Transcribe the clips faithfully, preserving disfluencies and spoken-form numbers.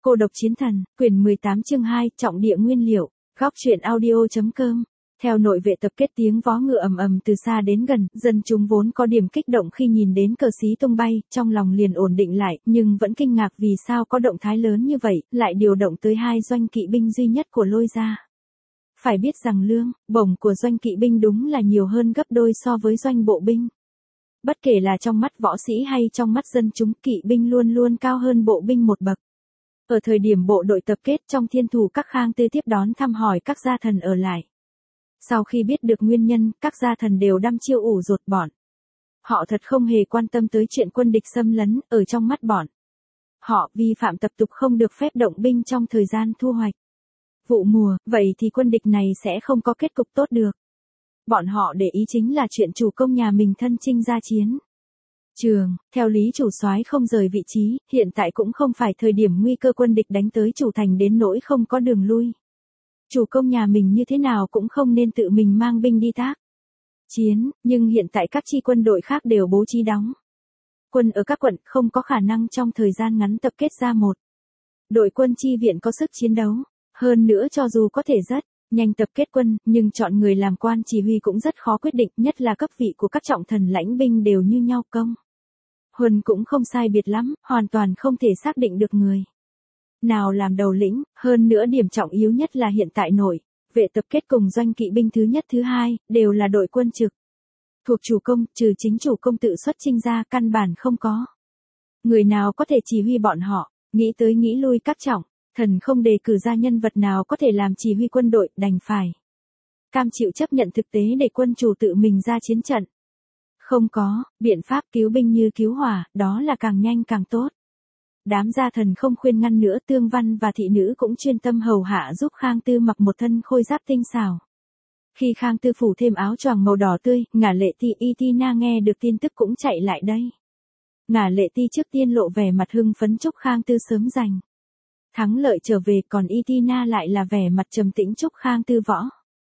Cô độc chiến thần, quyển mười tám chương hai, trọng địa nguyên liệu, góc truyện audio.com. Theo nội vệ tập kết tiếng vó ngựa ầm ầm từ xa đến gần, dân chúng vốn có điểm kích động khi nhìn đến cờ xí tung bay, trong lòng liền ổn định lại, nhưng vẫn kinh ngạc vì sao có động thái lớn như vậy, lại điều động tới hai doanh kỵ binh duy nhất của Lôi gia. Phải biết rằng lương, bổng của doanh kỵ binh đúng là nhiều hơn gấp đôi so với doanh bộ binh. Bất kể là trong mắt võ sĩ hay trong mắt dân chúng, kỵ binh luôn luôn cao hơn bộ binh một bậc. Ở thời điểm bộ đội tập kết trong thiên thủ các Khang Tư tiếp đón thăm hỏi các gia thần ở lại. Sau khi biết được nguyên nhân, các gia thần đều đăm chiêu ủ rột bọn. Họ thật không hề quan tâm tới chuyện quân địch xâm lấn, ở trong mắt bọn. Họ vi phạm tập tục không được phép động binh trong thời gian thu hoạch vụ mùa, vậy thì quân địch này sẽ không có kết cục tốt được. Bọn họ để ý chính là chuyện chủ công nhà mình thân chinh ra chiến trường, theo lý chủ soái không rời vị trí, hiện tại cũng không phải thời điểm nguy cơ quân địch đánh tới chủ thành đến nỗi không có đường lui. Chủ công nhà mình như thế nào cũng không nên tự mình mang binh đi tác chiến, nhưng hiện tại các chi quân đội khác đều bố trí đóng quân ở các quận, không có khả năng trong thời gian ngắn tập kết ra một đội quân chi viện có sức chiến đấu. Hơn nữa cho dù có thể rất nhanh tập kết quân, nhưng chọn người làm quan chỉ huy cũng rất khó quyết định, nhất là cấp vị của các trọng thần lãnh binh đều như nhau công. Huân cũng không sai biệt lắm, hoàn toàn không thể xác định được người nào làm đầu lĩnh, hơn nữa điểm trọng yếu nhất là hiện tại nội vệ tập kết cùng doanh kỵ binh thứ nhất thứ hai, đều là đội quân trực thuộc chủ công, trừ chính chủ công tự xuất chinh ra, căn bản không có người nào có thể chỉ huy bọn họ. Nghĩ tới nghĩ lui các trọng thần không đề cử ra nhân vật nào có thể làm chỉ huy quân đội, đành phải cam chịu chấp nhận thực tế để quân chủ tự mình ra chiến trận. Không có biện pháp, cứu binh như cứu hỏa, đó là càng nhanh càng tốt. Đám gia thần không khuyên ngăn nữa, Tương Văn và thị nữ cũng chuyên tâm hầu hạ giúp Khang Tư mặc một thân khôi giáp tinh xảo. Khi Khang Tư phủ thêm áo choàng màu đỏ tươi, Ngả Lệ Ti Itina nghe được tin tức cũng chạy lại đây. Ngả Lệ Ti trước tiên lộ vẻ mặt hưng phấn chúc Khang Tư sớm giành thắng lợi trở về, còn Itina lại là vẻ mặt trầm tĩnh chúc Khang Tư võ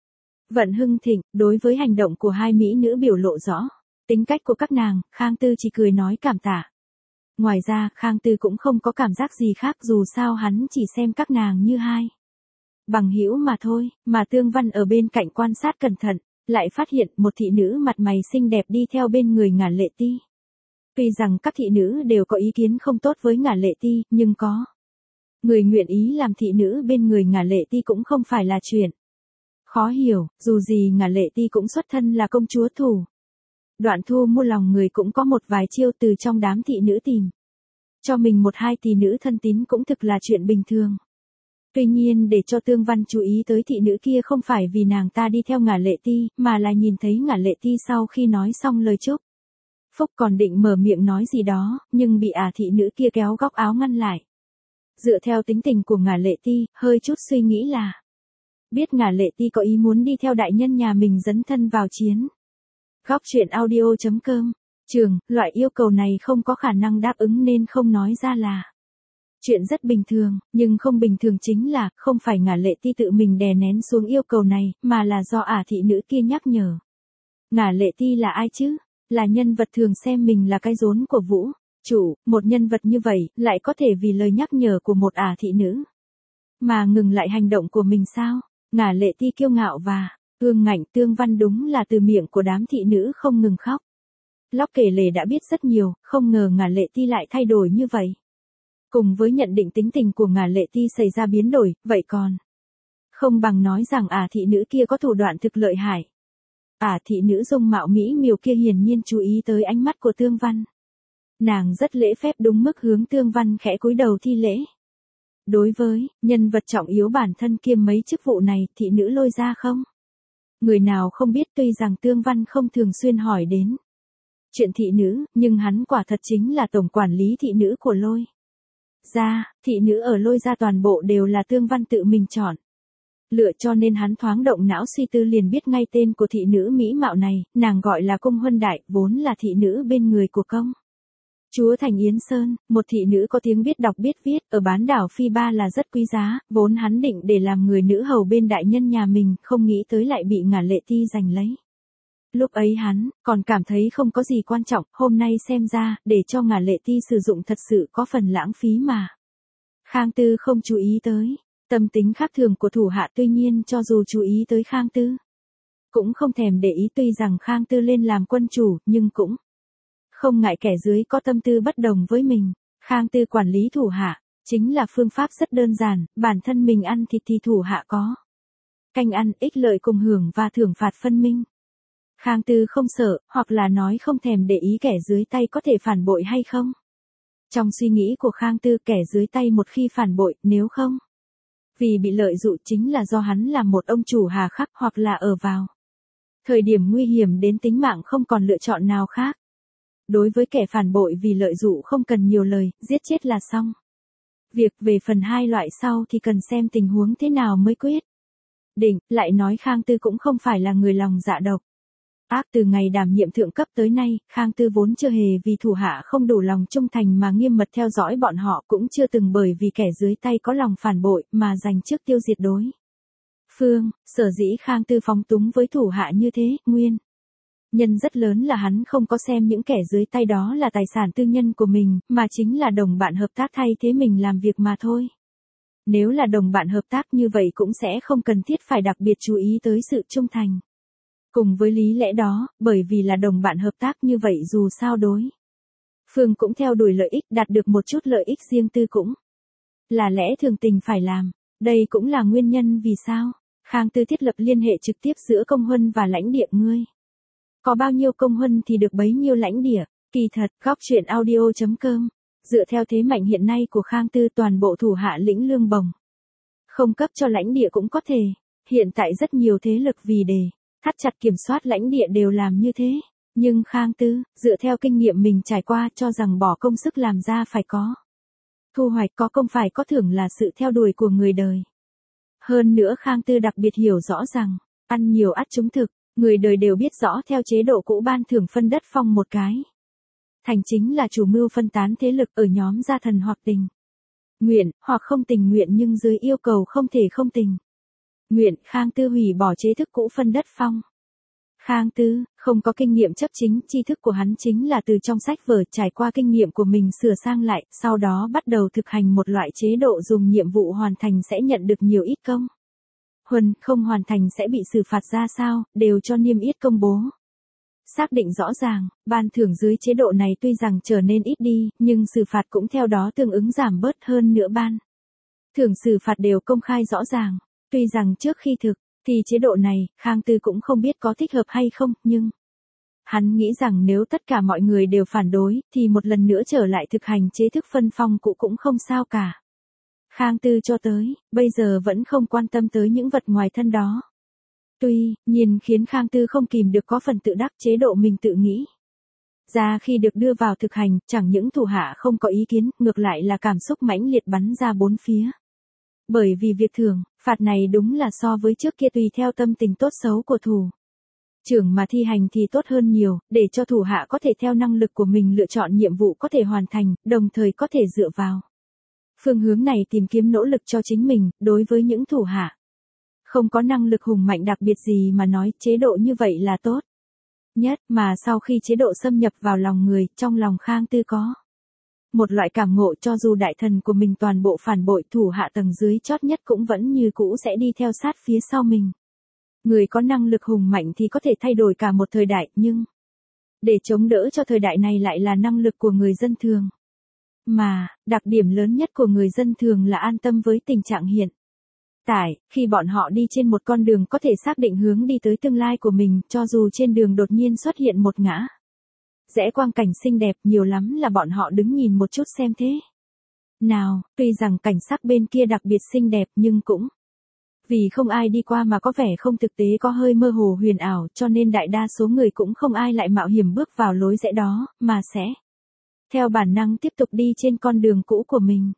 vận hưng thịnh. Đối với hành động của hai mỹ nữ biểu lộ rõ tính cách của các nàng, Khang Tư chỉ cười nói cảm tạ. Ngoài ra, Khang Tư cũng không có cảm giác gì khác, dù sao hắn chỉ xem các nàng như hai bằng hữu mà thôi, mà Tương Văn ở bên cạnh quan sát cẩn thận, lại phát hiện một thị nữ mặt mày xinh đẹp đi theo bên người Ngả Lệ Ti. Tuy rằng các thị nữ đều có ý kiến không tốt với Ngả Lệ Ti, nhưng có người nguyện ý làm thị nữ bên người Ngả Lệ Ti cũng không phải là chuyện khó hiểu, dù gì Ngả Lệ Ti cũng xuất thân là công chúa thủ đoạn thu mua lòng người, cũng có một vài chiêu từ trong đám thị nữ tìm cho mình một hai thị nữ thân tín cũng thực là chuyện bình thường. Tuy nhiên để cho Tương Văn chú ý tới thị nữ kia không phải vì nàng ta đi theo Ngả Lệ Ti, mà là nhìn thấy Ngả Lệ Ti sau khi nói xong lời chúc phúc còn định mở miệng nói gì đó, nhưng bị ả thị nữ kia kéo góc áo ngăn lại. Dựa theo tính tình của Ngả Lệ Ti, hơi chút suy nghĩ là biết Ngả Lệ Ti có ý muốn đi theo đại nhân nhà mình dấn thân vào chiến. Góc truyện audio.com. Trường, loại yêu cầu này không có khả năng đáp ứng nên không nói ra là chuyện rất bình thường, nhưng không bình thường chính là không phải Ngả Lệ Ti tự mình đè nén xuống yêu cầu này, mà là do ả thị nữ kia nhắc nhở. Ngả Lệ Ti là ai chứ? Là nhân vật thường xem mình là cái rốn của vũ chủ, một nhân vật như vậy, lại có thể vì lời nhắc nhở của một ả thị nữ mà ngừng lại hành động của mình sao? Ngả Lệ Ti kiêu ngạo và ương ngạnh. Tương Văn đúng là từ miệng của đám thị nữ không ngừng khóc lóc kể lể đã biết rất nhiều, không ngờ Ngả Lệ Ti lại thay đổi như vậy. Cùng với nhận định tính tình của Ngả Lệ Ti xảy ra biến đổi, vậy còn không bằng nói rằng ả thị nữ kia có thủ đoạn thực lợi hại. Ả thị nữ dung mạo mỹ miều kia hiển nhiên chú ý tới ánh mắt của Tương Văn. Nàng rất lễ phép đúng mức hướng Tương Văn khẽ cúi đầu thi lễ. Đối với nhân vật trọng yếu bản thân kiêm mấy chức vụ này, thị nữ Lôi ra không người nào không biết, tuy rằng Tương Văn không thường xuyên hỏi đến chuyện thị nữ, nhưng hắn quả thật chính là tổng quản lý thị nữ của Lôi gia. Thị nữ ở Lôi gia toàn bộ đều là Tương Văn tự mình chọn lựa, cho nên hắn thoáng động não suy tư liền biết ngay tên của thị nữ mỹ mạo này, nàng gọi là Cung Huân Đại, vốn là thị nữ bên người của công chúa Thành Yến Sơn, một thị nữ có tiếng biết đọc biết viết, ở bán đảo Phi Ba là rất quý giá, vốn hắn định để làm người nữ hầu bên đại nhân nhà mình, không nghĩ tới lại bị Ngả Lệ Ti giành lấy. Lúc ấy hắn còn cảm thấy không có gì quan trọng, hôm nay xem ra, để cho Ngả Lệ Ti sử dụng thật sự có phần lãng phí mà. Khang Tư không chú ý tới. Tâm tính khác thường của thủ hạ tuy nhiên cho dù chú ý tới Khang Tư, cũng không thèm để ý tuy rằng Khang Tư lên làm quân chủ nhưng cũng không ngại kẻ dưới có tâm tư bất đồng với mình. Khang Tư quản lý thủ hạ, chính là phương pháp rất đơn giản, bản thân mình ăn thịt thì thủ hạ có canh ăn, ích lợi cùng hưởng và thưởng phạt phân minh. Khang Tư không sợ, hoặc là nói không thèm để ý kẻ dưới tay có thể phản bội hay không. Trong suy nghĩ của Khang Tư, kẻ dưới tay một khi phản bội, nếu không vì bị lợi dụng chính là do hắn là một ông chủ hà khắc hoặc là ở vào thời điểm nguy hiểm đến tính mạng không còn lựa chọn nào khác. Đối với kẻ phản bội vì lợi dụng không cần nhiều lời, giết chết là xong. Việc về phần hai loại sau thì cần xem tình huống thế nào mới quyết định. Lại nói Khang Tư cũng không phải là người lòng dạ độc ác. Từ ngày đảm nhiệm thượng cấp tới nay, Khang Tư vốn chưa hề vì thủ hạ không đủ lòng trung thành mà nghiêm mật theo dõi bọn họ, cũng chưa từng bởi vì kẻ dưới tay có lòng phản bội mà giành trước tiêu diệt đối phương. Sở dĩ Khang Tư phóng túng với thủ hạ như thế, nguyên nhân rất lớn là hắn không có xem những kẻ dưới tay đó là tài sản tư nhân của mình, mà chính là đồng bạn hợp tác thay thế mình làm việc mà thôi. Nếu là đồng bạn hợp tác như vậy cũng sẽ không cần thiết phải đặc biệt chú ý tới sự trung thành. Cùng với lý lẽ đó, bởi vì là đồng bạn hợp tác như vậy dù sao đối phương cũng theo đuổi lợi ích, đạt được một chút lợi ích riêng tư cũng là lẽ thường tình phải làm. Đây cũng là nguyên nhân vì sao Khang Tư thiết lập liên hệ trực tiếp giữa công huân và lãnh địa. Ngươi có bao nhiêu công huân thì được bấy nhiêu lãnh địa. Kỳ thật, góc truyện audio chấm com. Dựa theo thế mạnh hiện nay của Khang Tư, toàn bộ thủ hạ lĩnh lương bổng không cấp cho lãnh địa cũng có thể. Hiện tại rất nhiều thế lực vì để thắt chặt kiểm soát lãnh địa đều làm như thế. Nhưng Khang Tư, dựa theo kinh nghiệm mình trải qua, cho rằng bỏ công sức làm ra phải có thu hoạch, có công phải có thưởng là sự theo đuổi của người đời. Hơn nữa Khang Tư đặc biệt hiểu rõ rằng, ăn nhiều ắt trúng thực, người đời đều biết rõ theo chế độ cũ ban thưởng phân đất phong một cái thành chính là chủ mưu phân tán thế lực ở nhóm gia thần hoặc tình nguyện, hoặc không tình nguyện nhưng dưới yêu cầu không thể không tình nguyện. Khang Tư hủy bỏ chế thức cũ phân đất phong. Khang Tư không có kinh nghiệm chấp chính, tri thức của hắn chính là từ trong sách vở, trải qua kinh nghiệm của mình sửa sang lại, sau đó bắt đầu thực hành một loại chế độ dùng nhiệm vụ hoàn thành sẽ nhận được nhiều ít công huân, không hoàn thành sẽ bị xử phạt ra sao, đều cho niêm yết công bố. Xác định rõ ràng, ban thưởng dưới chế độ này tuy rằng trở nên ít đi, nhưng xử phạt cũng theo đó tương ứng giảm bớt. Hơn nữa ban thưởng xử phạt đều công khai rõ ràng. Tuy rằng trước khi thực thì chế độ này, Khang Tư cũng không biết có thích hợp hay không, nhưng hắn nghĩ rằng nếu tất cả mọi người đều phản đối, thì một lần nữa trở lại thực hành chế thức phân phong cũ cũng không sao cả. Khang Tư cho tới bây giờ vẫn không quan tâm tới những vật ngoài thân đó. Tuy nhiên khiến Khang Tư không kìm được có phần tự đắc chế độ mình tự nghĩ ra khi được đưa vào thực hành, chẳng những thủ hạ không có ý kiến, ngược lại là cảm xúc mãnh liệt bắn ra bốn phía. Bởi vì việc thưởng, phạt này đúng là so với trước kia tùy theo tâm tình tốt xấu của thủ trưởng mà thi hành thì tốt hơn nhiều, để cho thủ hạ có thể theo năng lực của mình lựa chọn nhiệm vụ có thể hoàn thành, đồng thời có thể dựa vào phương hướng này tìm kiếm nỗ lực cho chính mình. Đối với những thủ hạ không có năng lực hùng mạnh đặc biệt gì mà nói, chế độ như vậy là tốt nhất. Mà sau khi chế độ xâm nhập vào lòng người, trong lòng Khang Tư có một loại cảm ngộ, cho dù đại thần của mình toàn bộ phản bội, thủ hạ tầng dưới chót nhất cũng vẫn như cũ sẽ đi theo sát phía sau mình. Người có năng lực hùng mạnh thì có thể thay đổi cả một thời đại, nhưng để chống đỡ cho thời đại này lại là năng lực của người dân thường. Mà, đặc điểm lớn nhất của người dân thường là an tâm với tình trạng hiện tại, khi bọn họ đi trên một con đường có thể xác định hướng đi tới tương lai của mình, cho dù trên đường đột nhiên xuất hiện một ngã rẽ quang cảnh xinh đẹp, nhiều lắm là bọn họ đứng nhìn một chút xem thế nào. Tuy rằng cảnh sắc bên kia đặc biệt xinh đẹp nhưng cũng vì không ai đi qua mà có vẻ không thực tế, có hơi mơ hồ huyền ảo, cho nên đại đa số người cũng không ai lại mạo hiểm bước vào lối rẽ đó, mà sẽ theo bản năng tiếp tục đi trên con đường cũ của mình.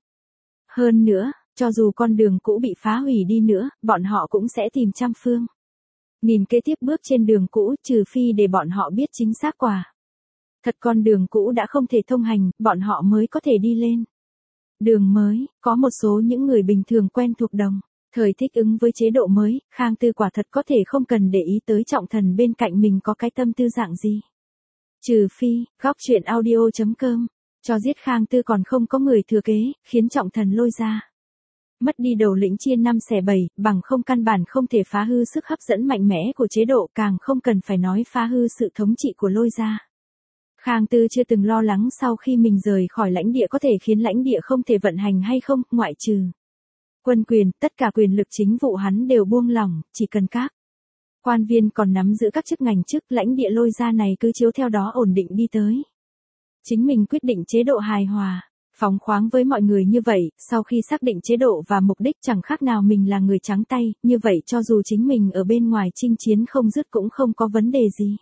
Hơn nữa, cho dù con đường cũ bị phá hủy đi nữa, bọn họ cũng sẽ tìm trăm phương nghìn kế tiếp bước trên đường cũ, trừ phi để bọn họ biết chính xác quả thật con đường cũ đã không thể thông hành, bọn họ mới có thể đi lên đường mới. Có một số những người bình thường quen thuộc đồng thời thích ứng với chế độ mới, Khang Tư quả thật có thể không cần để ý tới trọng thần bên cạnh mình có cái tâm tư dạng gì. Trừ phi, góc truyện audio chấm com Cho giết Khang Tư còn không có người thừa kế, khiến trọng thần Lôi gia mất đi đầu lĩnh chia năm xẻ bảy, bằng không căn bản không thể phá hư sức hấp dẫn mạnh mẽ của chế độ, càng không cần phải nói phá hư sự thống trị của Lôi gia. Khang Tư chưa từng lo lắng sau khi mình rời khỏi lãnh địa có thể khiến lãnh địa không thể vận hành hay không, ngoại trừ quân quyền, tất cả quyền lực chính vụ hắn đều buông lỏng, chỉ cần các quan viên còn nắm giữ các chức ngành chức, lãnh địa Lôi gia này cứ chiếu theo đó ổn định đi tới. Chính mình quyết định chế độ hài hòa, phóng khoáng với mọi người như vậy, sau khi xác định chế độ và mục đích chẳng khác nào mình là người trắng tay, như vậy cho dù chính mình ở bên ngoài chinh chiến không dứt cũng không có vấn đề gì.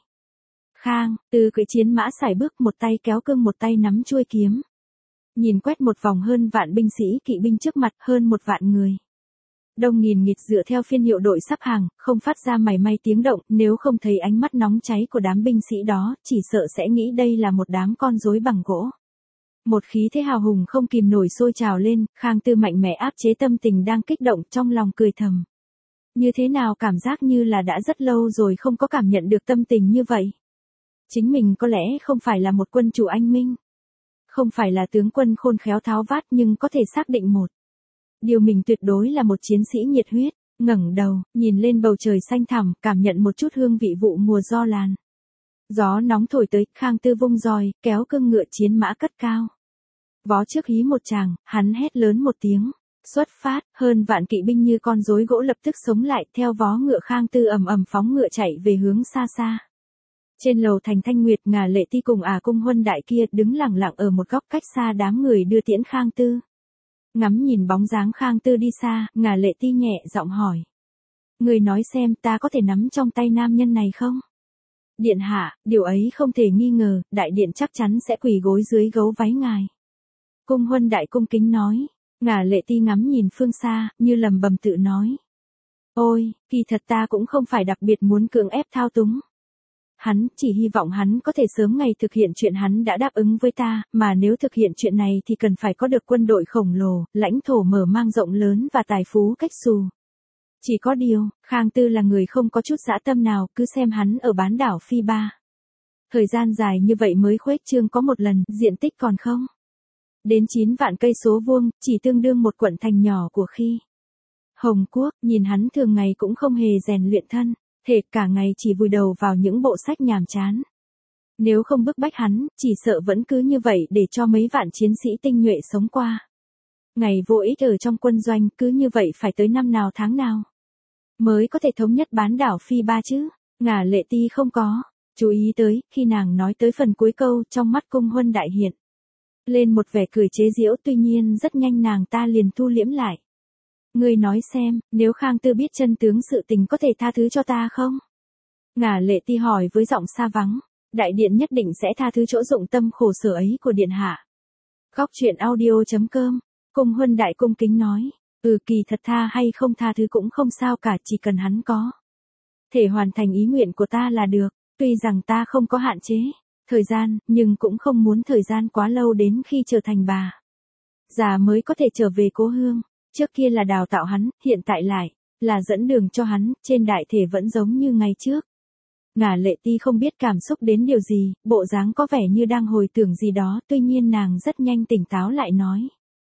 Khang Tư cưỡi chiến mã sải bước, một tay kéo cương một tay nắm chuôi kiếm. Nhìn quét một vòng hơn vạn binh sĩ kỵ binh trước mặt, hơn một vạn người. Đông nghìn nghịt dựa theo phiên hiệu đội sắp hàng, không phát ra mảy may tiếng động, nếu không thấy ánh mắt nóng cháy của đám binh sĩ đó, chỉ sợ sẽ nghĩ đây là một đám con rối bằng gỗ. Một khí thế hào hùng không kìm nổi sôi trào lên, Khang Tư mạnh mẽ áp chế tâm tình đang kích động, trong lòng cười thầm. Như thế nào cảm giác như là đã rất lâu rồi không có cảm nhận được tâm tình như vậy. Chính mình có lẽ không phải là một quân chủ anh minh, không phải là tướng quân khôn khéo tháo vát, nhưng có thể xác định một điều, mình tuyệt đối là một chiến sĩ nhiệt huyết. Ngẩng đầu, nhìn lên bầu trời xanh thẳm, cảm nhận một chút hương vị vụ mùa do làn. Gió nóng thổi tới, Khang Tư vung roi, kéo cương ngựa chiến mã cất cao. Vó trước hí một tràng, hắn hét lớn một tiếng. Xuất phát, hơn vạn kỵ binh như con rối gỗ lập tức sống lại, theo vó ngựa Khang Tư ầm ầm phóng ngựa chạy về hướng xa xa. Trên lầu thành Thanh Nguyệt, Ngà Lệ Ti cùng à Cung Huân Đại kia đứng lặng lặng ở một góc cách xa đám người đưa tiễn Khang Tư. Ngắm nhìn bóng dáng Khang Tư đi xa, Ngà Lệ Ti nhẹ giọng hỏi. Người nói xem ta có thể nắm trong tay nam nhân này không? Điện hạ, điều ấy không thể nghi ngờ, đại điện chắc chắn sẽ quỳ gối dưới gấu váy ngài. Cung Huân Đại cung kính nói. Ngà Lệ Ti ngắm nhìn phương xa, như lầm bầm tự nói. Ôi, kỳ thật ta cũng không phải đặc biệt muốn cưỡng ép thao túng. Hắn, chỉ hy vọng hắn có thể sớm ngày thực hiện chuyện hắn đã đáp ứng với ta, mà nếu thực hiện chuyện này thì cần phải có được quân đội khổng lồ, lãnh thổ mở mang rộng lớn và tài phú cách xù. Chỉ có điều, Khang Tư là người không có chút dã tâm nào, cứ xem hắn ở bán đảo Phi Ba. Thời gian dài như vậy mới khuếch trương có một lần, diện tích còn không đến chín vạn cây số vuông, chỉ tương đương một quận thành nhỏ của khi Hồng Quốc. Nhìn hắn thường ngày cũng không hề rèn luyện thân thể, cả ngày chỉ vùi đầu vào những bộ sách nhàm chán. Nếu không bức bách hắn, chỉ sợ vẫn cứ như vậy để cho mấy vạn chiến sĩ tinh nhuệ sống qua ngày vô ích ở trong quân doanh, cứ như vậy phải tới năm nào tháng nào mới có thể thống nhất bán đảo Phi Ba chứ. Ngà Lệ Ti không có chú ý tới, khi nàng nói tới phần cuối câu, trong mắt Cung Huân Đại hiện lên một vẻ cười chế giễu, tuy nhiên rất nhanh nàng ta liền thu liễm lại. Ngươi nói xem, nếu Khang Tư biết chân tướng sự tình có thể tha thứ cho ta không? Ngà Lệ Ti hỏi với giọng xa vắng. Đại điện nhất định sẽ tha thứ chỗ dụng tâm khổ sở ấy của điện hạ. Góc truyện audio chấm com. Cung Huân Đại cung kính nói. Ừ, kỳ thật tha hay không tha thứ cũng không sao cả, chỉ cần hắn có thể hoàn thành ý nguyện của ta là được. Tuy rằng ta không có hạn chế thời gian, nhưng cũng không muốn thời gian quá lâu đến khi trở thành bà già mới có thể trở về cố hương. Trước kia là đào tạo hắn, hiện tại lại là dẫn đường cho hắn, trên đại thể vẫn giống như ngày trước. Ngà Lệ Ti không biết cảm xúc đến điều gì, bộ dáng có vẻ như đang hồi tưởng gì đó, tuy nhiên nàng rất nhanh tỉnh táo lại nói.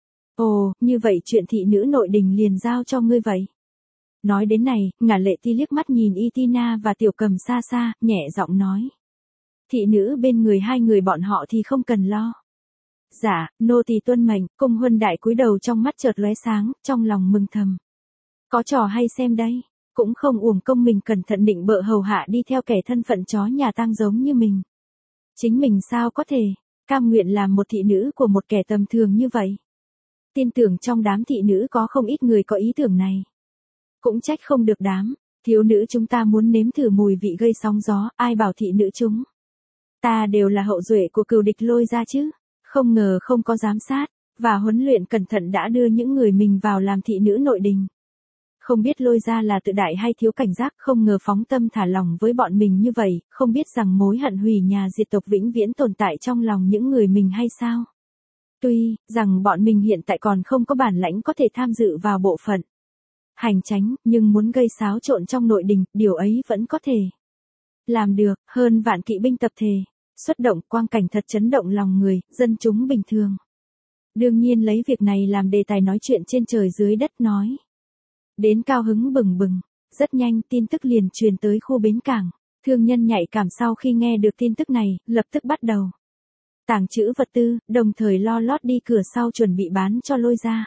Ồ, như vậy chuyện thị nữ nội đình liền giao cho ngươi vậy. Nói đến này, Ngà Lệ Ti liếc mắt nhìn Y Tina và Tiểu Cầm xa xa, nhẹ giọng nói. Thị nữ bên người hai người bọn họ thì không cần lo. Dạ, nô tỳ tuân mệnh. Cung Huân Đại cúi đầu, trong mắt chợt lóe sáng, trong lòng mừng thầm. Có trò hay xem đây, cũng không uổng công mình cẩn thận định bợ hầu hạ đi theo kẻ thân phận chó nhà tang giống như mình. Chính mình sao có thể cam nguyện làm một thị nữ của một kẻ tầm thường như vậy. Tin tưởng trong đám thị nữ có không ít người có ý tưởng này. Cũng trách không được đám thiếu nữ chúng ta muốn nếm thử mùi vị gây sóng gió, ai bảo thị nữ chúng ta đều là hậu duệ của cừu địch Lôi gia chứ. Không ngờ không có giám sát và huấn luyện cẩn thận đã đưa những người mình vào làm thị nữ nội đình. Không biết Lôi gia là tự đại hay thiếu cảnh giác, không ngờ phóng tâm thả lòng với bọn mình như vậy, không biết rằng mối hận hủy nhà diệt tộc vĩnh viễn tồn tại trong lòng những người mình hay sao? Tuy rằng bọn mình hiện tại còn không có bản lãnh có thể tham dự vào bộ phận hành chánh, nhưng muốn gây xáo trộn trong nội đình, điều ấy vẫn có thể làm được. Hơn vạn kỵ binh tập thể xuất động, quang cảnh thật chấn động lòng người, dân chúng bình thường. Đương nhiên lấy việc này làm đề tài nói chuyện trên trời dưới đất nói. Đến cao hứng bừng bừng, rất nhanh tin tức liền truyền tới khu bến cảng. Thương nhân nhạy cảm sau khi nghe được tin tức này, lập tức bắt đầu tàng trữ vật tư, đồng thời lo lót đi cửa sau chuẩn bị bán cho Lôi gia.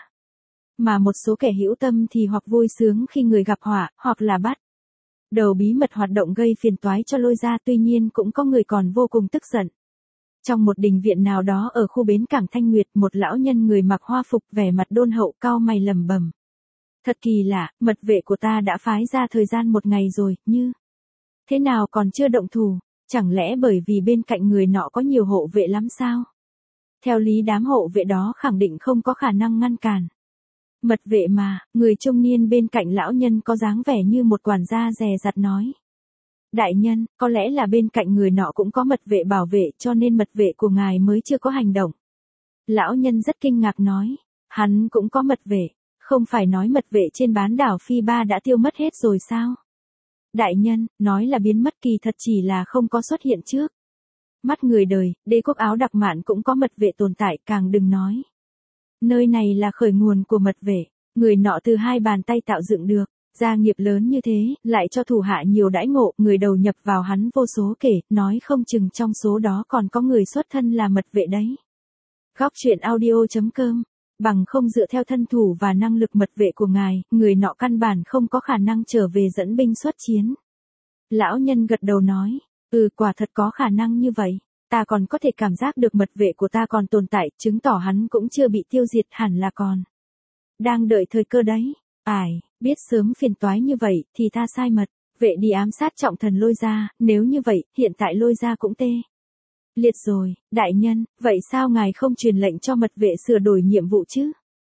Mà một số kẻ hữu tâm thì hoặc vui sướng khi người gặp họa, hoặc là bắt đầu bí mật hoạt động gây phiền toái cho Lôi gia, tuy nhiên cũng có người còn vô cùng tức giận. Trong một đình viện nào đó ở khu bến cảng Thanh Nguyệt, một lão nhân người mặc hoa phục vẻ mặt đôn hậu cau mày lẩm bẩm. Thật kỳ lạ, mật vệ của ta đã phái ra thời gian một ngày rồi, như thế nào còn chưa động thủ, chẳng lẽ bởi vì bên cạnh người nọ có nhiều hộ vệ lắm sao? Theo lý đám hộ vệ đó khẳng định không có khả năng ngăn cản. Mật vệ mà, người trung niên bên cạnh lão nhân có dáng vẻ như một quản gia dè dặt nói. Đại nhân, có lẽ là bên cạnh người nọ cũng có mật vệ bảo vệ cho nên mật vệ của ngài mới chưa có hành động. Lão nhân rất kinh ngạc nói, hắn cũng có mật vệ, không phải nói mật vệ trên bán đảo Phi Ba đã tiêu mất hết rồi sao? Đại nhân, nói là biến mất kỳ thật chỉ là không có xuất hiện trước. Mắt người đời, đế quốc Áo Đặc Mạn cũng có mật vệ tồn tại, càng đừng nói. Nơi này là khởi nguồn của mật vệ, người nọ từ hai bàn tay tạo dựng được, gia nghiệp lớn như thế, lại cho thủ hạ nhiều đãi ngộ, người đầu nhập vào hắn vô số kể, nói không chừng trong số đó còn có người xuất thân là mật vệ đấy. Góc truyện audio chấm com, bằng không dựa theo thân thủ và năng lực mật vệ của ngài, người nọ căn bản không có khả năng trở về dẫn binh xuất chiến. Lão nhân gật đầu nói, ừ quả thật có khả năng như vậy, ta còn có thể cảm giác được mật vệ của ta còn tồn tại, chứng tỏ hắn cũng chưa bị tiêu diệt, hẳn là còn đang đợi thời cơ đấy. Ải, biết sớm phiền toái như vậy, thì ta sai mật, vệ đi ám sát trọng thần Lôi gia, nếu như vậy, hiện tại Lôi gia cũng tê liệt rồi, đại nhân, vậy sao ngài không truyền lệnh cho mật vệ sửa đổi nhiệm vụ chứ?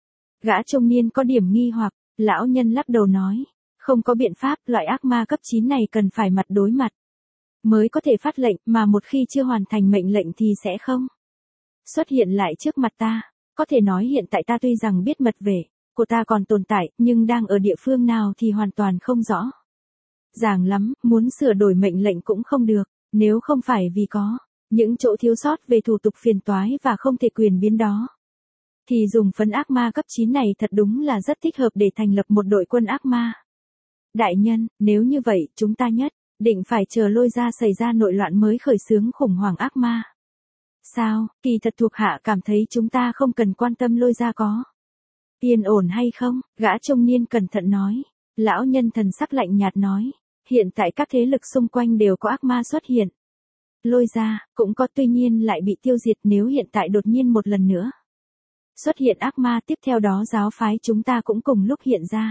Gã trung niên có điểm nghi hoặc, lão nhân lắc đầu nói, không có biện pháp, loại ác ma cấp chín này cần phải mặt đối mặt mới có thể phát lệnh, mà một khi chưa hoàn thành mệnh lệnh thì sẽ không xuất hiện lại trước mặt ta. Có thể nói hiện tại ta tuy rằng biết mật vệ của ta còn tồn tại, nhưng đang ở địa phương nào thì hoàn toàn không rõ ràng lắm, muốn sửa đổi mệnh lệnh cũng không được, nếu không phải vì có những chỗ thiếu sót về thủ tục phiền toái và không thể quyền biến đó, thì dùng phấn ác ma cấp chín này thật đúng là rất thích hợp để thành lập một đội quân ác ma. Đại nhân, nếu như vậy, chúng ta nhất định phải chờ Lôi gia xảy ra nội loạn mới khởi xướng khủng hoảng ác ma. Sao, kỳ thật thuộc hạ cảm thấy chúng ta không cần quan tâm Lôi gia có yên ổn hay không, gã trung niên cẩn thận nói. Lão nhân thần sắc lạnh nhạt nói, hiện tại các thế lực xung quanh đều có ác ma xuất hiện. Lôi gia cũng có, tuy nhiên lại bị tiêu diệt, nếu hiện tại đột nhiên một lần nữa xuất hiện ác ma, tiếp theo đó giáo phái chúng ta cũng cùng lúc hiện ra.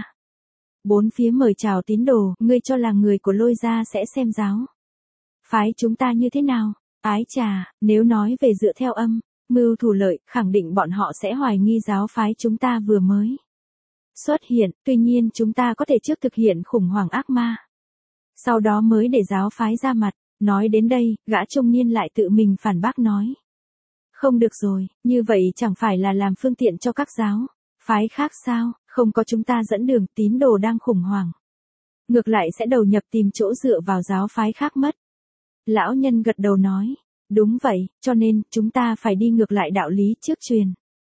Bốn phía mời chào tín đồ, ngươi cho là người của Lôi gia sẽ xem giáo phái chúng ta như thế nào? Ái chà, nếu nói về dựa theo âm mưu thủ lợi, khẳng định bọn họ sẽ hoài nghi giáo phái chúng ta vừa mới xuất hiện, tuy nhiên chúng ta có thể trước thực hiện khủng hoảng ác ma, sau đó mới để giáo phái ra mặt. Nói đến đây, gã trung niên lại tự mình phản bác nói. Không được rồi, như vậy chẳng phải là làm phương tiện cho các giáo phái khác sao, không có chúng ta dẫn đường, tín đồ đang khủng hoảng ngược lại sẽ đầu nhập tìm chỗ dựa vào giáo phái khác mất. Lão nhân gật đầu nói, đúng vậy, cho nên, chúng ta phải đi ngược lại đạo lý trước truyền.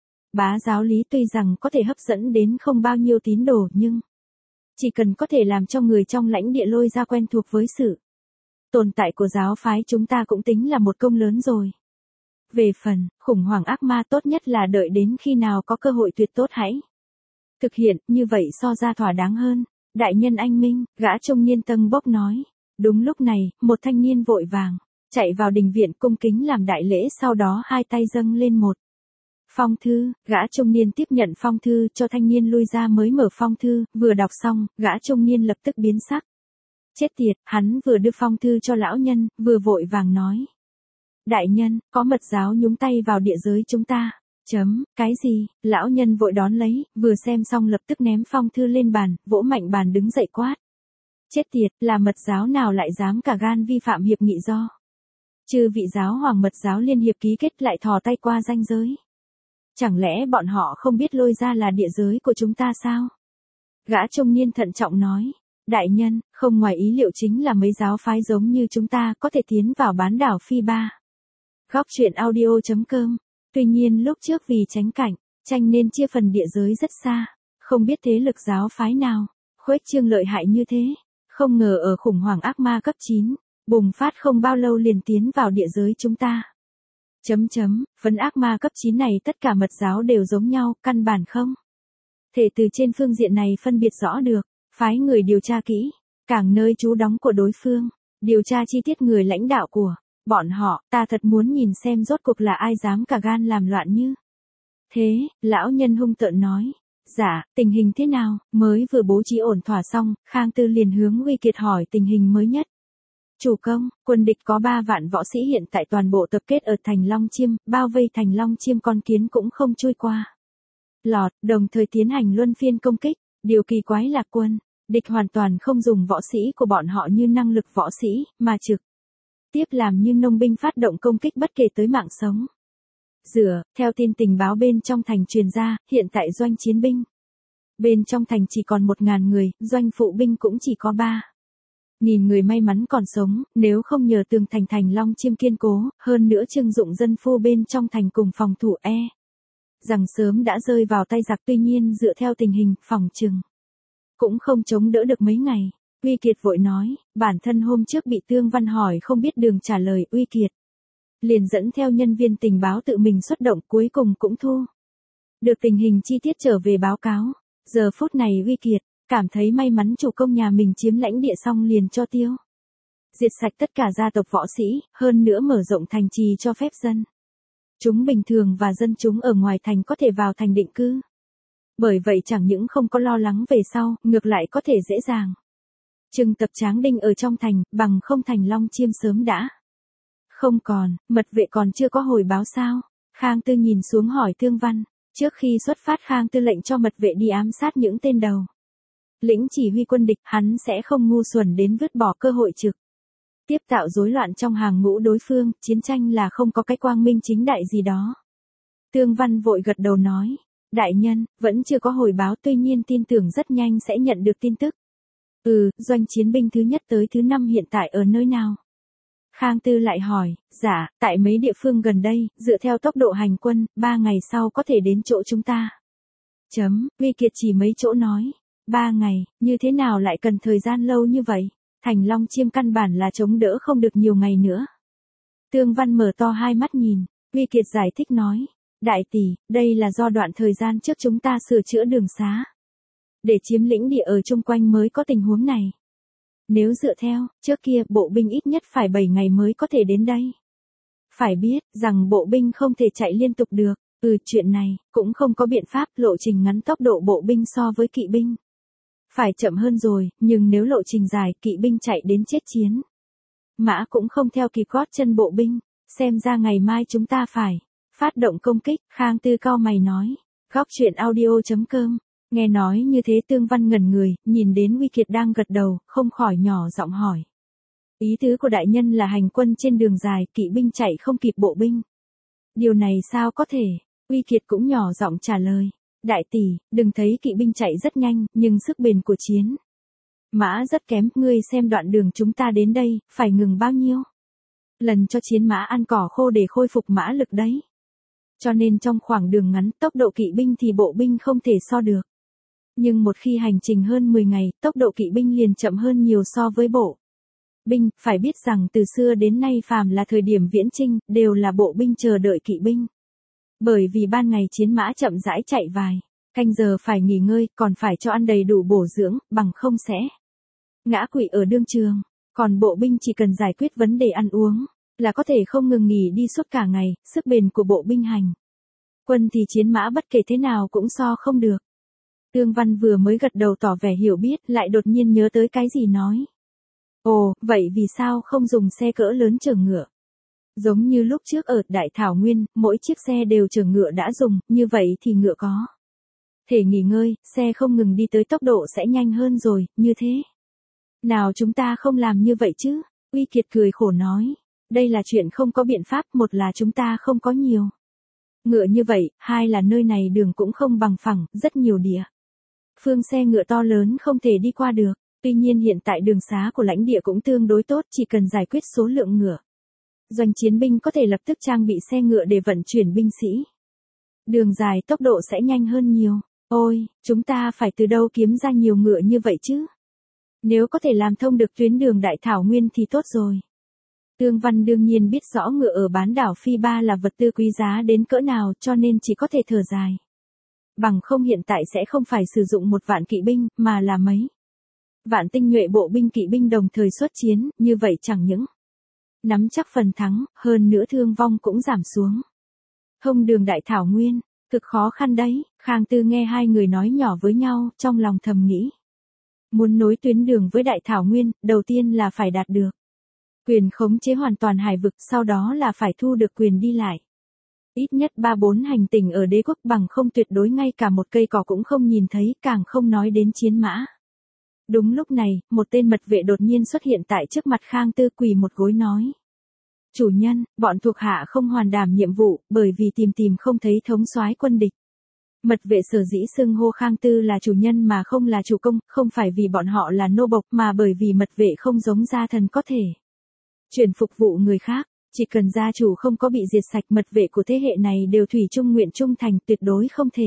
Bá giáo lý tuy rằng có thể hấp dẫn đến không bao nhiêu tín đồ, nhưng chỉ cần có thể làm cho người trong lãnh địa Lôi gia quen thuộc với sự tồn tại của giáo phái chúng ta cũng tính là một công lớn rồi. Về phần, khủng hoảng ác ma tốt nhất là đợi đến khi nào có cơ hội tuyệt tốt hãy thực hiện, như vậy so ra thỏa đáng hơn. Đại nhân anh minh, gã trung niên tâng bốc nói. Đúng lúc này, một thanh niên vội vàng chạy vào đình viện cung kính làm đại lễ, sau đó hai tay dâng lên một phong thư, gã trung niên tiếp nhận phong thư cho thanh niên lui ra mới mở phong thư, vừa đọc xong, gã trung niên lập tức biến sắc. Chết tiệt, hắn vừa đưa phong thư cho lão nhân, vừa vội vàng nói. Đại nhân, có mật giáo nhúng tay vào địa giới chúng ta. Chấm, cái gì? Lão nhân vội đón lấy, vừa xem xong lập tức ném phong thư lên bàn, vỗ mạnh bàn đứng dậy quát. Chết tiệt, là mật giáo nào lại dám cả gan vi phạm hiệp nghị do chư vị giáo hoàng mật giáo liên hiệp ký kết, lại thò tay qua ranh giới. Chẳng lẽ bọn họ không biết Lôi gia là địa giới của chúng ta sao? Gã trung niên thận trọng nói. Đại nhân, không ngoài ý liệu chính là mấy giáo phái giống như chúng ta có thể tiến vào bán đảo Phi Ba. Góc chuyện audio chấm com. Tuy nhiên lúc trước vì tránh cạnh tranh nên chia phần địa giới rất xa, không biết thế lực giáo phái nào khuếch trương lợi hại như thế, không ngờ ở khủng hoảng ác ma cấp chín bùng phát không bao lâu liền tiến vào địa giới chúng ta. Chấm chấm, vấn ác ma cấp chín này tất cả mật giáo đều giống nhau, căn bản không thể từ trên phương diện này phân biệt rõ được, phái người điều tra kỹ, cảng nơi trú đóng của đối phương, điều tra chi tiết người lãnh đạo của bọn họ, ta thật muốn nhìn xem rốt cuộc là ai dám cả gan làm loạn như thế. Lão nhân hung tợn nói. Dạ, tình hình thế nào, mới vừa bố trí ổn thỏa xong, Khang Tư liền hướng Uy Kiệt hỏi tình hình mới nhất. Chủ công, quân địch có ba vạn võ sĩ hiện tại toàn bộ tập kết ở thành Long Chiêm, bao vây thành Long Chiêm con kiến cũng không chui qua lọt, đồng thời tiến hành luân phiên công kích. Điều kỳ quái là quân địch hoàn toàn không dùng võ sĩ của bọn họ như năng lực võ sĩ, mà trực tiếp làm như nông binh phát động công kích bất kể tới mạng sống. Dựa, theo tin tình báo bên trong thành truyền ra, hiện tại doanh chiến binh bên trong thành chỉ còn một ngàn người, doanh phụ binh cũng chỉ có ba nghìn người may mắn còn sống, nếu không nhờ tường thành thành Long Chiêm kiên cố, hơn nữa trưng dụng dân phu bên trong thành cùng phòng thủ e rằng sớm đã rơi vào tay giặc. Tuy nhiên dựa theo tình hình, phòng trừng cũng không chống đỡ được mấy ngày. Uy Kiệt vội nói, bản thân hôm trước bị Tương Văn hỏi không biết đường trả lời, Uy Kiệt liền dẫn theo nhân viên tình báo tự mình xuất động, cuối cùng cũng thu được tình hình chi tiết trở về báo cáo. Giờ phút này Uy Kiệt cảm thấy may mắn chủ công nhà mình chiếm lãnh địa xong liền cho tiêu diệt sạch tất cả gia tộc võ sĩ, hơn nữa mở rộng thành trì cho phép dân chúng bình thường và dân chúng ở ngoài thành có thể vào thành định cư. Bởi vậy chẳng những không có lo lắng về sau, ngược lại có thể dễ dàng trưng tập tráng đinh ở trong thành, bằng không thành Long Chiêm sớm đã không còn. Mật vệ còn chưa có hồi báo sao? Khang Tư nhìn xuống hỏi Tương Văn. Trước khi xuất phát Khang Tư lệnh cho mật vệ đi ám sát những tên đầu lĩnh chỉ huy quân địch, hắn sẽ không ngu xuẩn đến vứt bỏ cơ hội trực tiếp tạo rối loạn trong hàng ngũ đối phương, chiến tranh là không có cái quang minh chính đại gì đó. Tương Văn vội gật đầu nói, đại nhân, vẫn chưa có hồi báo, tuy nhiên tin tưởng rất nhanh sẽ nhận được tin tức. Ừ, doanh chiến binh thứ nhất tới thứ năm hiện tại ở nơi nào? Khang Tư lại hỏi, dạ, tại mấy địa phương gần đây, dựa theo tốc độ hành quân, ba ngày sau có thể đến chỗ chúng ta. Chấm, Uy Kiệt chỉ mấy chỗ nói, ba ngày, như thế nào lại cần thời gian lâu như vậy? Thành Long Chiêm căn bản là chống đỡ không được nhiều ngày nữa. Tương Văn mở to hai mắt nhìn, Uy Kiệt giải thích nói, đại tỷ, đây là do đoạn thời gian trước chúng ta sửa chữa đường xá để chiếm lĩnh địa ở chung quanh mới có tình huống này. Nếu dựa theo, trước kia bộ binh ít nhất phải bảy ngày mới có thể đến đây. Phải biết, rằng bộ binh không thể chạy liên tục được, ừ chuyện này, cũng không có biện pháp, lộ trình ngắn tốc độ bộ binh so với kỵ binh phải chậm hơn rồi, nhưng nếu lộ trình dài, kỵ binh chạy đến chết chiến mã cũng không theo kịp gót chân bộ binh, xem ra ngày mai chúng ta phải phát động công kích. Khang Tư cau mày nói, góc chuyện audio chấm com. Nghe nói như thế Tương Văn ngẩn người, nhìn đến Uy Kiệt đang gật đầu, không khỏi nhỏ giọng hỏi. Ý tứ của đại nhân là hành quân trên đường dài, kỵ binh chạy không kịp bộ binh. Điều này sao có thể? Uy Kiệt cũng nhỏ giọng trả lời. Đại tỷ, đừng thấy kỵ binh chạy rất nhanh, nhưng sức bền của chiến mã rất kém, ngươi xem đoạn đường chúng ta đến đây, phải ngừng bao nhiêu lần cho chiến mã ăn cỏ khô để khôi phục mã lực đấy. Cho nên trong khoảng đường ngắn, tốc độ kỵ binh thì bộ binh không thể so được. Nhưng một khi hành trình hơn mười ngày, tốc độ kỵ binh liền chậm hơn nhiều so với bộ binh. Phải biết rằng từ xưa đến nay phàm là thời điểm viễn chinh, đều là bộ binh chờ đợi kỵ binh. Bởi vì ban ngày chiến mã chậm rãi chạy vài canh giờ phải nghỉ ngơi, còn phải cho ăn đầy đủ bổ dưỡng, bằng không sẽ ngã quỵ ở đương trường. Còn bộ binh chỉ cần giải quyết vấn đề ăn uống là có thể không ngừng nghỉ đi suốt cả ngày. Sức bền của bộ binh hành quân thì chiến mã bất kể thế nào cũng so không được. Tương Văn vừa mới gật đầu tỏ vẻ hiểu biết, lại đột nhiên nhớ tới cái gì nói. Ồ, vậy vì sao không dùng xe cỡ lớn chở ngựa? Giống như lúc trước ở Đại Thảo Nguyên, mỗi chiếc xe đều chở ngựa đã dùng, như vậy thì ngựa có thể nghỉ ngơi, xe không ngừng đi tới tốc độ sẽ nhanh hơn rồi, như thế. Nào chúng ta không làm như vậy chứ? Uy Kiệt cười khổ nói. Đây là chuyện không có biện pháp, một là chúng ta không có nhiều ngựa như vậy, hai là nơi này đường cũng không bằng phẳng, rất nhiều địa phương xe ngựa to lớn không thể đi qua được. Tuy nhiên hiện tại đường xá của lãnh địa cũng tương đối tốt, chỉ cần giải quyết số lượng ngựa Doanh chiến binh có thể lập tức trang bị xe ngựa để vận chuyển binh sĩ. Đường dài tốc độ sẽ nhanh hơn nhiều. Ôi, chúng ta phải từ đâu kiếm ra nhiều ngựa như vậy chứ? Nếu có thể làm thông được tuyến đường Đại Thảo Nguyên thì tốt rồi. Tương Văn đương nhiên biết rõ ngựa ở bán đảo Phi Ba là vật tư quý giá đến cỡ nào cho nên chỉ có thể thở dài. Bằng không hiện tại sẽ không phải sử dụng một vạn kỵ binh, mà là mấy vạn tinh nhuệ bộ binh kỵ binh đồng thời xuất chiến, như vậy chẳng những nắm chắc phần thắng, hơn nữa thương vong cũng giảm xuống. Thông đường Đại Thảo Nguyên, cực khó khăn đấy, Khang Tư nghe hai người nói nhỏ với nhau, trong lòng thầm nghĩ. Muốn nối tuyến đường với Đại Thảo Nguyên, đầu tiên là phải đạt được quyền khống chế hoàn toàn hải vực, sau đó là phải thu được quyền đi lại. Ít nhất ba bốn hành tinh ở đế quốc, bằng không tuyệt đối ngay cả một cây cỏ cũng không nhìn thấy, càng không nói đến chiến mã. Đúng lúc này, một tên mật vệ đột nhiên xuất hiện tại trước mặt Khang Tư, quỳ một gối nói. Chủ nhân, bọn thuộc hạ không hoàn đảm nhiệm vụ, bởi vì tìm tìm không thấy thống soái quân địch. Mật vệ sở dĩ xưng hô Khang Tư là chủ nhân mà không là chủ công, không phải vì bọn họ là nô bộc mà bởi vì mật vệ không giống gia thần có thể chuyển phục vụ người khác. Chỉ cần gia chủ không có bị diệt sạch, mật vệ của thế hệ này đều thủy chung nguyện trung thành, tuyệt đối không thể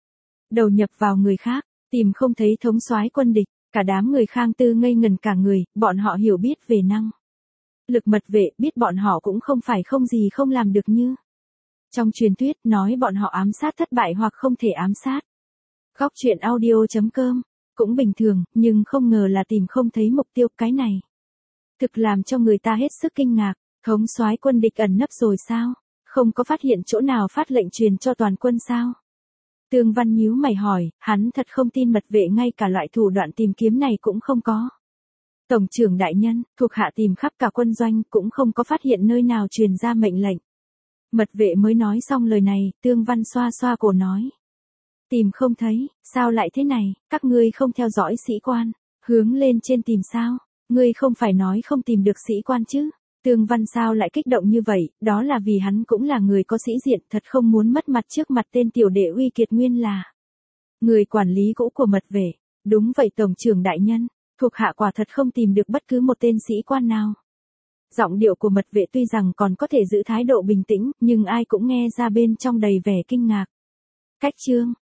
đầu nhập vào người khác. Tìm không thấy thống soái quân địch, cả đám người Khang Tư ngây ngần cả người, bọn họ hiểu biết về năng lực mật vệ, biết bọn họ cũng không phải không gì không làm được như trong truyền thuyết nói bọn họ ám sát thất bại hoặc không thể ám sát. Góc truyện audio chấm com cũng bình thường, nhưng không ngờ là tìm không thấy mục tiêu, cái này thực làm cho người ta hết sức kinh ngạc. Thống soái quân địch ẩn nấp rồi sao? Không có phát hiện chỗ nào phát lệnh truyền cho toàn quân sao? Tương Văn nhíu mày hỏi, hắn thật không tin mật vệ ngay cả loại thủ đoạn tìm kiếm này cũng không có. Tổng trưởng đại nhân, thuộc hạ tìm khắp cả quân doanh cũng không có phát hiện nơi nào truyền ra mệnh lệnh. Mật vệ mới nói xong lời này, Tương Văn xoa xoa cổ nói. Tìm không thấy, sao lại thế này, các ngươi không theo dõi sĩ quan, hướng lên trên tìm sao? Ngươi không phải nói không tìm được sĩ quan chứ? Tương Văn sao lại kích động như vậy, đó là vì hắn cũng là người có sĩ diện, thật không muốn mất mặt trước mặt tên tiểu đệ Uy Kiệt nguyên là người quản lý cũ của mật vệ. Đúng vậy tổng trưởng đại nhân, thuộc hạ quả thật không tìm được bất cứ một tên sĩ quan nào. Giọng điệu của mật vệ tuy rằng còn có thể giữ thái độ bình tĩnh, nhưng ai cũng nghe ra bên trong đầy vẻ kinh ngạc. Cách chương,